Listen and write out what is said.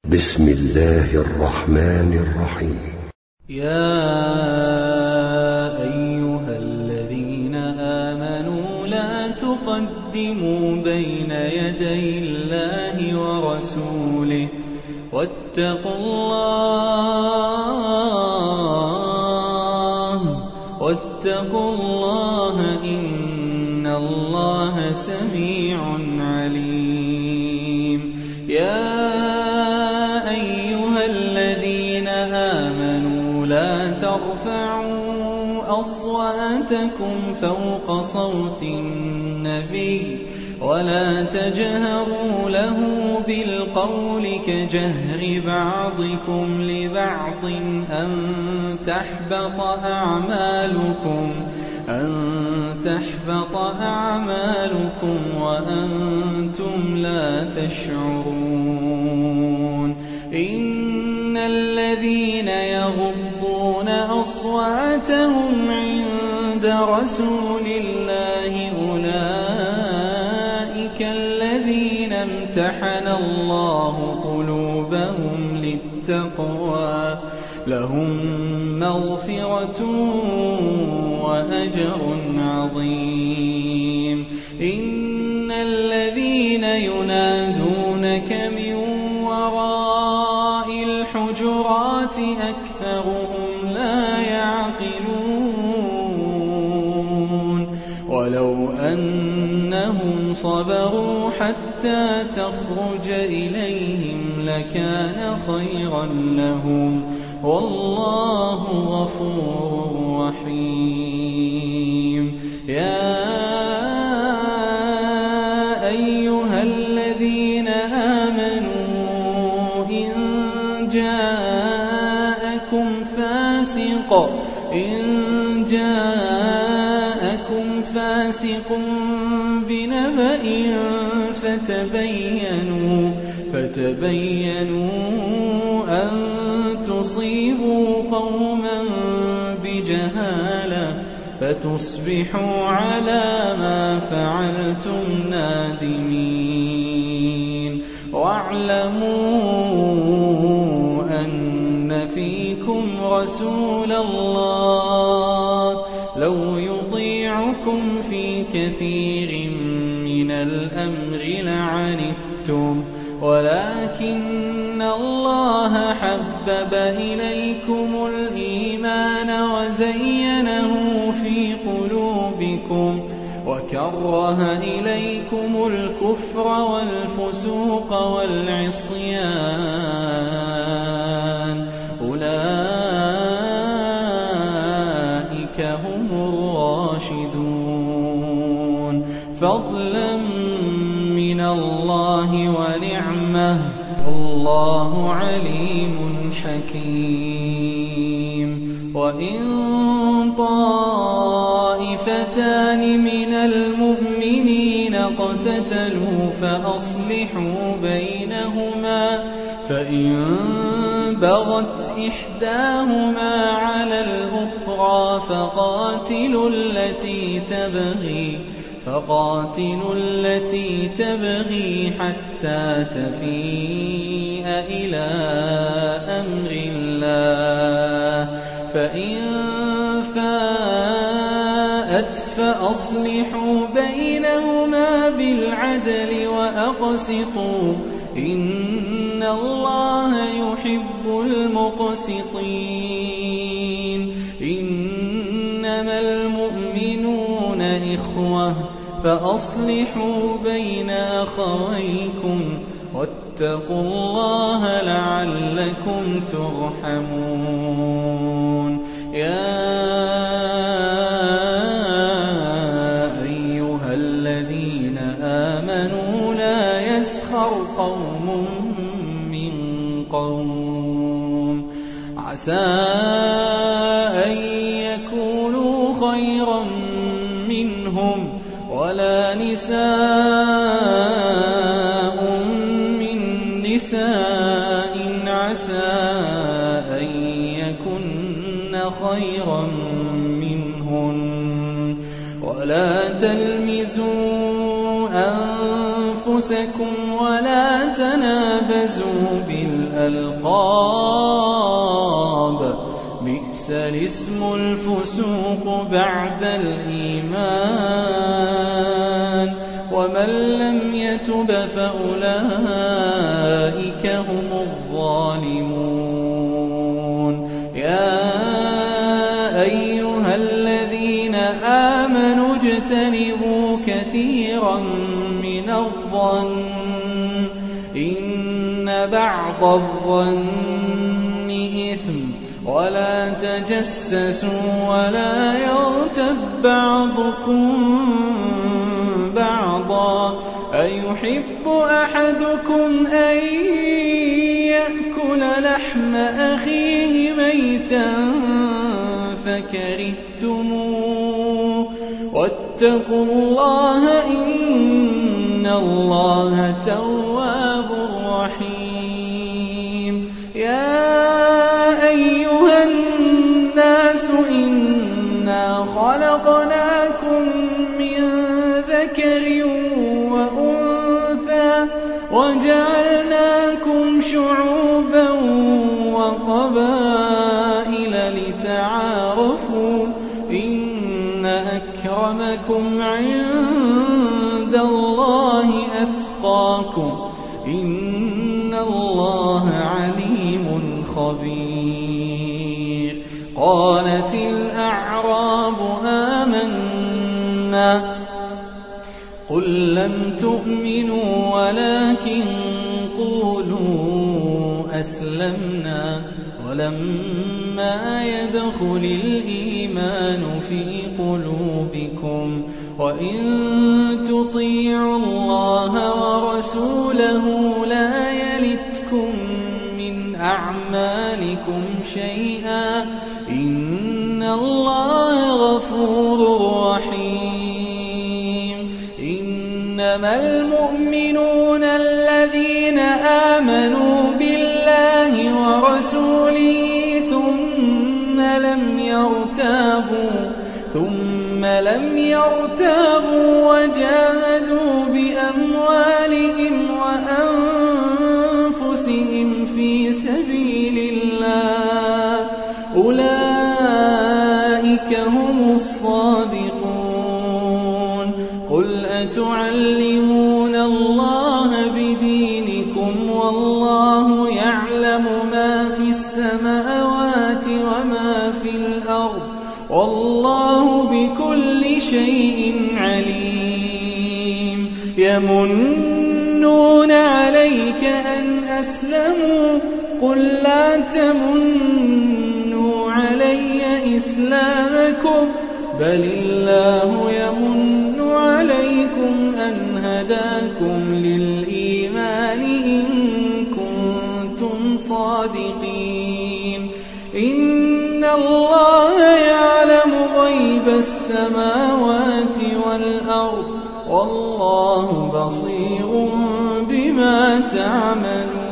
بسم الله الرحمن الرحيم. يا أيها الذين آمنوا لا تقدموا بين يدي الله ورسوله واتقوا الله إن الله سميع عليم. يا أيها الذين آمنوا لا ترفعوا أصواتكم فوق صوت النبي ولا تجهروا له بالقول كجهر بعضكم لبعض أن تحبط أعمالكم وأنتم لا تشعرون. إن الذين يغضون أصواتهم عند رسول الله أولئك الذين امتحن الله قلوبهم للتقوى لهم مغفرة وأجر عظيم. إن الذين ينادونك من وراء الحجرات أكثرهم لا يعقلون. ولو أنهم صبروا حتى تخرج إليهم لكان خيرا لهم والله غفور رحيم. يا أيها الذين آمنوا إن جاءكم فاسق بنبأ فتبينوا أن تصيبوا قوما بجهالة فتصبحوا على ما فعلتم نادمين. واعلموا أن فيكم رسول الله لو يطيعكم في كثير من الأمر لعنتم ولكن الله حبب إليكم الإيمان وزينه في قلوبكم وكره إليكم الكفر والفسوق والعصيان أولئك هم الراشدون فضلا من الله ونعمه والله عليم حكيم. وإن طائفتان من المؤمنين اقتتلوا فأصلحوا بينهما فإن بغت إحداهما على الأخرى فقاتلوا التي تبغي حتى تفيء إلى أمر الله فإن فاءت فأصلحوا بينهما بالعدل وأقسطوا إن الله يحب المقسطين. إنما المؤمنون إخوة فأصلحوا بين أخويكم واتقوا الله لعلكم ترحمون. يا أيها الذين آمنوا لا يسخر قوم من قوم عسى أن يكونوا خيرا منهم ولا نساء من نساء عسى أن يكن خيرا منهن ولا تلمزوا أنفسكم ولا تنابزوا بالألقاب الألقاب بئس الاسم الفسوق بعد الإيمان ومن لم يتب فأولئك هم الظالمون يا أيها الذين آمنوا اجتنبوا كثيرا من الظن إن بعض الظن إثم ولا تجسسوا ولا يغتب بعضكم بعضا أيحب أحدكم أن يأكل لحم أخيه ميتا فكرهتموه واتقوا الله إن الله تواب رحيم يا أيها الناس إنا خلقناكم من ذكر وأنثى وجعلناكم شعوبا وقبائل لتعارفوا إن أكرمكم عند الله أتقاكم إن الله عليم خبير قالت الأعراب آمنا قل لم تؤمنوا ولكن قولوا أسلمنا ولما يدخل الإيمان في قلوبكم وإن تطيعوا الله ورسوله لا يلتكم من أعمالكم شيئا إن الله غفور رحيم إنما المؤمنون الذين آمنوا بالله ورسوله ثم لم يرتابوا وجاهدوا بأموالهم وأنفسهم في سبيل الله أولئك هم الصادقون قل أتعلمون الله بدينكم والله يعلم ما في السماوات وما في الأرض والله بكل شيء عليم يمنون عليك أن أسلموا قل لا تمنوا علي إسلامكم بل الله يمن عليكم أن هداكم للإيمان إن كنتم صادقين إن الله يعلم غيب السماوات والأرض والله بصير بما تعملون